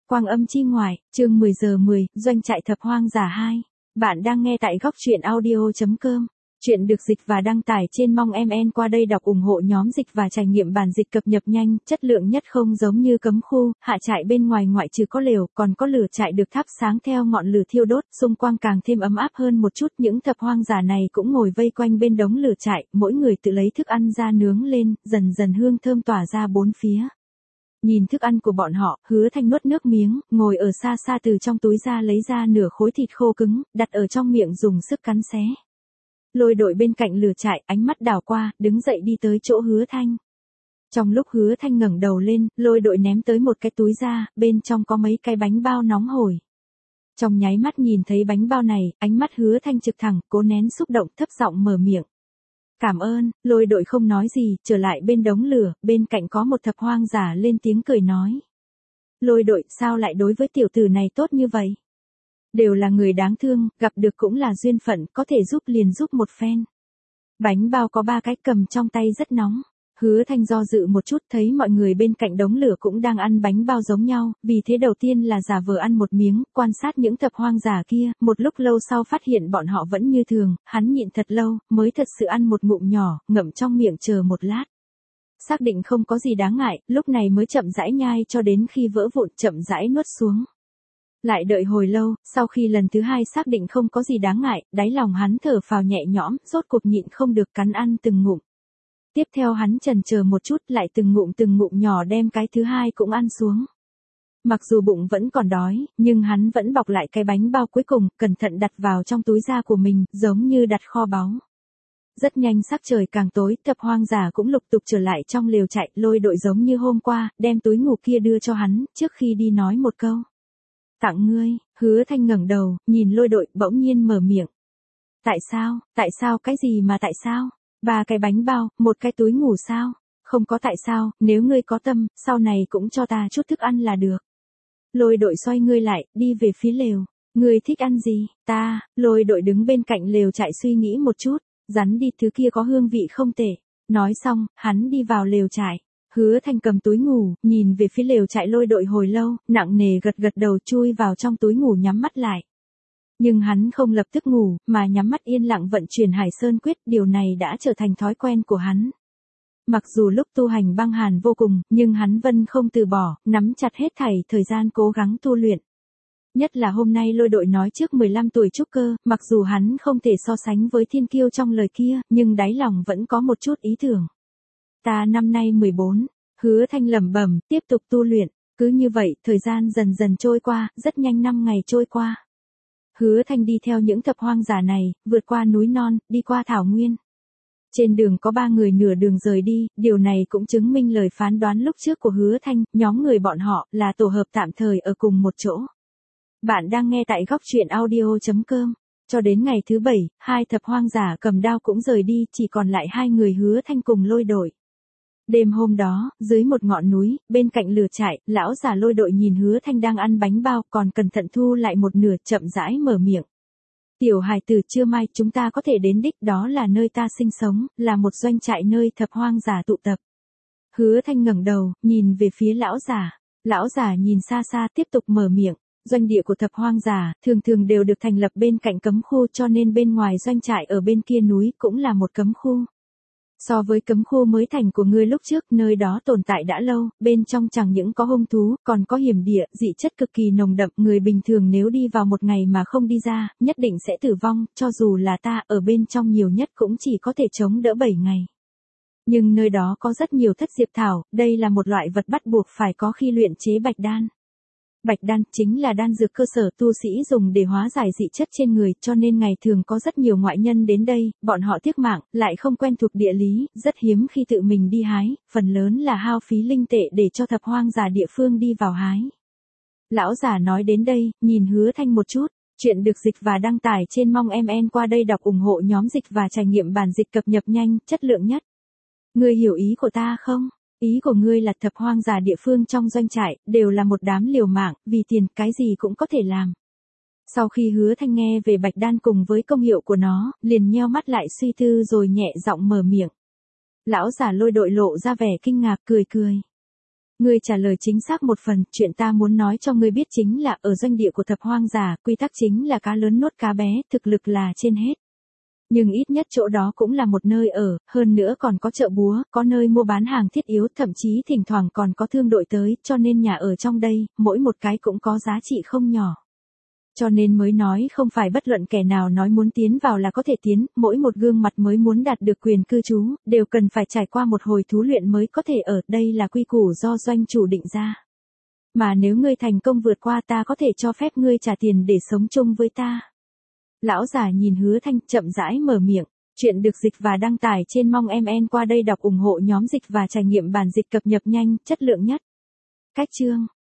Quang Âm Chi Ngoại, chương 10 giờ 10, Doanh trại thập hoang giả 2. Bạn đang nghe tại góc truyện audio.com. Chuyện được dịch và đăng tải trên Mong MN. Qua đây đọc ủng hộ nhóm dịch và trải nghiệm bản dịch cập nhật nhanh, chất lượng nhất, không giống như cấm khu, hạ trại bên ngoài ngoại trừ có lều, còn có lửa trại được thắp sáng theo ngọn lửa thiêu đốt, xung quanh càng thêm ấm áp hơn một chút. Những thập hoang giả này cũng ngồi vây quanh bên đống lửa trại, mỗi người tự lấy thức ăn ra nướng lên, dần dần hương thơm tỏa ra bốn phía. Nhìn thức ăn của bọn họ, Hứa Thanh nuốt nước miếng, ngồi ở xa xa từ trong túi ra lấy ra nửa khối thịt khô cứng, đặt ở trong miệng dùng sức cắn xé. Lôi Đội bên cạnh lửa trại, ánh mắt đảo qua, đứng dậy đi tới chỗ Hứa Thanh. Trong lúc Hứa Thanh ngẩng đầu lên, Lôi Đội ném tới một cái túi ra, bên trong có mấy cái bánh bao nóng hổi. Trong nháy mắt nhìn thấy bánh bao này, ánh mắt Hứa Thanh trực thẳng, cố nén xúc động, thấp giọng mở miệng. Cảm ơn. Lôi Đội không nói gì, trở lại bên đống lửa, bên cạnh có một thập hoang giả lên tiếng cười nói. Lôi Đội, sao lại đối với tiểu tử này tốt như vậy? Đều là người đáng thương, gặp được cũng là duyên phận, có thể giúp liền giúp một phen. Bánh bao có 3 cái, cầm trong tay rất nóng. Hứa Thanh do dự một chút, thấy mọi người bên cạnh đống lửa cũng đang ăn bánh bao giống nhau, vì thế đầu tiên là giả vờ ăn một miếng, quan sát những thập hoang giả kia, một lúc lâu sau phát hiện bọn họ vẫn như thường, hắn nhịn thật lâu, mới thật sự ăn một ngụm nhỏ, ngậm trong miệng chờ một lát. Xác định không có gì đáng ngại, lúc này mới chậm rãi nhai cho đến khi vỡ vụn, chậm rãi nuốt xuống. Lại đợi hồi lâu, sau khi lần thứ 2 xác định không có gì đáng ngại, đáy lòng hắn thở phào nhẹ nhõm, rốt cuộc nhịn không được cắn ăn từng ngụm. Tiếp theo hắn chần chờ một chút, lại từng ngụm nhỏ đem cái thứ 2 cũng ăn xuống. Mặc dù bụng vẫn còn đói, nhưng hắn vẫn bọc lại cái bánh bao cuối cùng, cẩn thận đặt vào trong túi da của mình, giống như đặt kho báu. Rất nhanh sắc trời càng tối, thập hoang giả cũng lục tục trở lại trong lều trại. Lôi Đội giống như hôm qua, đem túi ngủ kia đưa cho hắn, trước khi đi nói một câu. Tặng ngươi. Hứa Thanh ngẩng đầu, nhìn Lôi Đội, bỗng nhiên mở miệng. Tại sao, cái gì mà tại sao? 3 cái bánh bao, một cái túi ngủ sao? Không có tại sao, nếu ngươi có tâm, sau này cũng cho ta chút thức ăn là được. Lôi Đội xoay ngươi lại, đi về phía lều. Ngươi thích ăn gì? Lôi Đội đứng bên cạnh lều trại suy nghĩ một chút, rắn đi, thứ kia có hương vị không tệ. Nói xong, hắn đi vào lều trại. Hứa Thanh cầm túi ngủ, nhìn về phía lều trại Lôi Đội hồi lâu, nặng nề gật đầu chui vào trong túi ngủ nhắm mắt lại. Nhưng hắn không lập tức ngủ, mà nhắm mắt yên lặng vận chuyển Hải Sơn Quyết, điều này đã trở thành thói quen của hắn. Mặc dù lúc tu hành băng hàn vô cùng, nhưng hắn vẫn không từ bỏ, nắm chặt hết thảy thời gian cố gắng tu luyện. Nhất là hôm nay Lôi Đội nói trước 15 tuổi trúc cơ, mặc dù hắn không thể so sánh với thiên kiêu trong lời kia, nhưng đáy lòng vẫn có một chút ý tưởng. Ta năm nay 14, Hứa Thanh lẩm bẩm, tiếp tục tu luyện, cứ như vậy, thời gian dần dần trôi qua, rất nhanh 5 ngày trôi qua. Hứa Thanh đi theo những thập hoang giả này, vượt qua núi non, đi qua thảo nguyên. Trên đường có 3 người nửa đường rời đi, điều này cũng chứng minh lời phán đoán lúc trước của Hứa Thanh, nhóm người bọn họ là tổ hợp tạm thời ở cùng một chỗ. Bạn đang nghe tại góc truyện audio.com. Cho đến ngày thứ 7, 2 thập hoang giả cầm đao cũng rời đi, chỉ còn lại 2 người Hứa Thanh cùng Lôi Đội. Đêm hôm đó, dưới một ngọn núi, bên cạnh lửa trại, lão già Lôi Đội nhìn Hứa Thanh đang ăn bánh bao, còn cẩn thận thu lại một nửa, chậm rãi mở miệng. Tiểu hài tử, trưa mai chúng ta có thể đến đích, đó là nơi ta sinh sống, là một doanh trại nơi thập hoang giả tụ tập. Hứa Thanh ngẩng đầu, nhìn về phía lão già. Lão già nhìn xa xa, tiếp tục mở miệng. Doanh địa của thập hoang giả, thường đều được thành lập bên cạnh cấm khu, cho nên bên ngoài doanh trại ở bên kia núi cũng là một cấm khu. So với cấm khu mới thành của ngươi lúc trước, nơi đó tồn tại đã lâu, bên trong chẳng những có hung thú, còn có hiểm địa, dị chất cực kỳ nồng đậm, người bình thường nếu đi vào một ngày mà không đi ra, nhất định sẽ tử vong, cho dù là ta, ở bên trong nhiều nhất cũng chỉ có thể chống đỡ 7 ngày. Nhưng nơi đó có rất nhiều thất diệp thảo, đây là một loại vật bắt buộc phải có khi luyện chế bạch đan. Bạch đan chính là đan dược cơ sở tu sĩ dùng để hóa giải dị chất trên người, cho nên ngày thường có rất nhiều ngoại nhân đến đây, bọn họ tiếc mạng, lại không quen thuộc địa lý, rất hiếm khi tự mình đi hái, phần lớn là hao phí linh tệ để cho thập hoang giả địa phương đi vào hái. Lão giả nói đến đây, nhìn Hứa Thanh một chút, chuyện được dịch và đăng tải trên Mong MN. Qua đây đọc ủng hộ nhóm dịch và trải nghiệm bản dịch cập nhật nhanh, chất lượng nhất. Ngươi hiểu ý của ta không? Ý của ngươi là thập hoang giả địa phương trong doanh trại, đều là một đám liều mạng, vì tiền, cái gì cũng có thể làm. Sau khi Hứa Thanh nghe về bạch đan cùng với công hiệu của nó, liền nheo mắt lại suy tư rồi nhẹ giọng mở miệng. Lão giả Lôi Đội lộ ra vẻ kinh ngạc, cười. Ngươi trả lời chính xác một phần, chuyện ta muốn nói cho ngươi biết chính là ở doanh địa của thập hoang giả, quy tắc chính là cá lớn nuốt cá bé, thực lực là trên hết. Nhưng ít nhất chỗ đó cũng là một nơi ở, hơn nữa còn có chợ búa, có nơi mua bán hàng thiết yếu, thậm chí thỉnh thoảng còn có thương đội tới, cho nên nhà ở trong đây, mỗi một cái cũng có giá trị không nhỏ. Cho nên mới nói không phải bất luận kẻ nào nói muốn tiến vào là có thể tiến, mỗi một gương mặt mới muốn đạt được quyền cư trú, đều cần phải trải qua một hồi thú luyện mới có thể ở, đây là quy củ do doanh chủ định ra. Mà nếu ngươi thành công vượt qua ta có thể cho phép ngươi trả tiền để sống chung với ta. Lão già nhìn Hứa Thanh chậm rãi mở miệng, chuyện được dịch và đăng tải trên Mong MN qua đây đọc ủng hộ nhóm dịch và trải nghiệm bản dịch cập nhật nhanh, chất lượng nhất. Cách chương